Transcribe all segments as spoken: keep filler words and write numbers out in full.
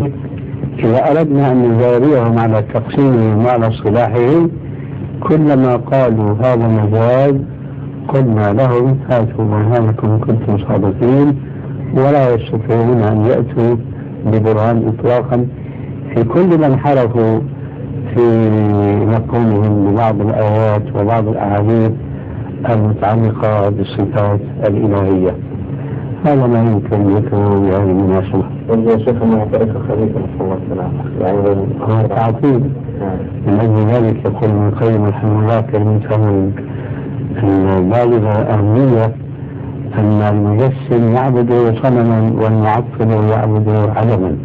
إذا أردنا أن نجاريهم على تقسيمهم وعلى صلاحهم كلما قالوا هذا مجاز قلنا لهم هاتوا برهانكم إن كنتم صادقين، ولا يستطيعون أن يأتوا ببرهان إطلاقا في كل من حرفوا في مفهومهم ببعض الآيات وبعض الأحاديث المتعلقة بالصفات الإلهية. هذا ما يمكن ذكره بهذه المناسبة. والله شيخ ما يعطيك خليفة صلى الله عليه وسلم يعني هو تعطيل. من أجل ذلك يقول ابن القيم رحمه الله كلمته البالغة أهمية أن المجسم يعبد صنما والمعطل يعبد علما.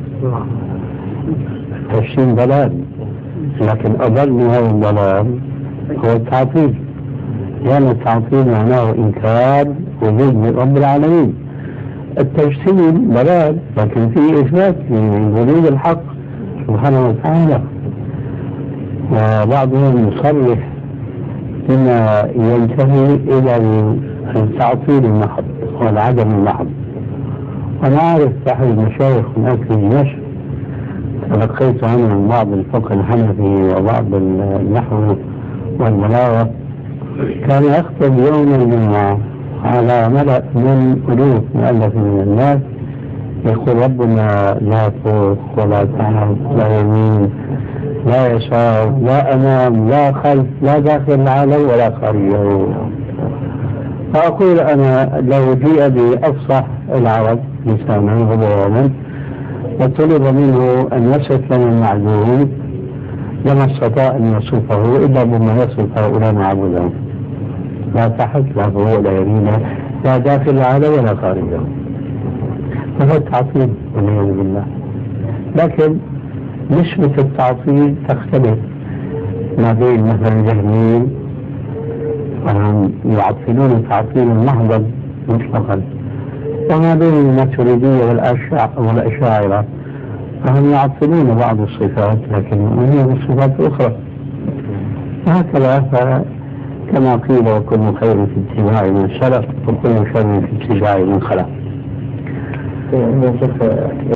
التجسيم ضلال، لكن أضل من هذا الضلال هو التعطيل، لأن يعني التعطيل معناه إنكار وجود رب العالمين. التجسيم ضلال لكن فيه إثبات لوجود الحق سبحانه وتعالى، وبعضهم يصرح بما ينتهي إلى التعطيل المحض والعدم المحض. وأنا أعرف أحد المشايخ هناك في دمشق تلقيت عنه من بعض الفقه الحنفي وبعض النحو والبلاغة، كان يخطب يوم الجمعة على ملأ من ألوف مؤلف من الناس يقول ربنا لا فوق ولا تحت لا يمين لا يسار لا أمام لا خلف لا داخل عليه ولا خارجه. فأقول أنا لو جيء بأفصح العرب لسانا وبيانا وطلب منه أن يصف لنا المعلوم لما استطاع أن يصفه إلا بما يصف هؤلاء معبودهم، لا تحت لا فوق لا يمين لا داخل عليه ولا خارجه. فهو التعطيل والعياذ بالله. لكن نسبة التعطيل تختلف ما بين مثلا الجهميين وهم يعطلون تعطيلا محضا مطلقا، وما بين الماتريدية والأشاعرة فهم يعطلون بعض الصفات لكن يؤمنون بالصفات الأخرى. وهكذا كما قيل وكل خير في اتباع من سلف وكل شر في اتباع من خلف.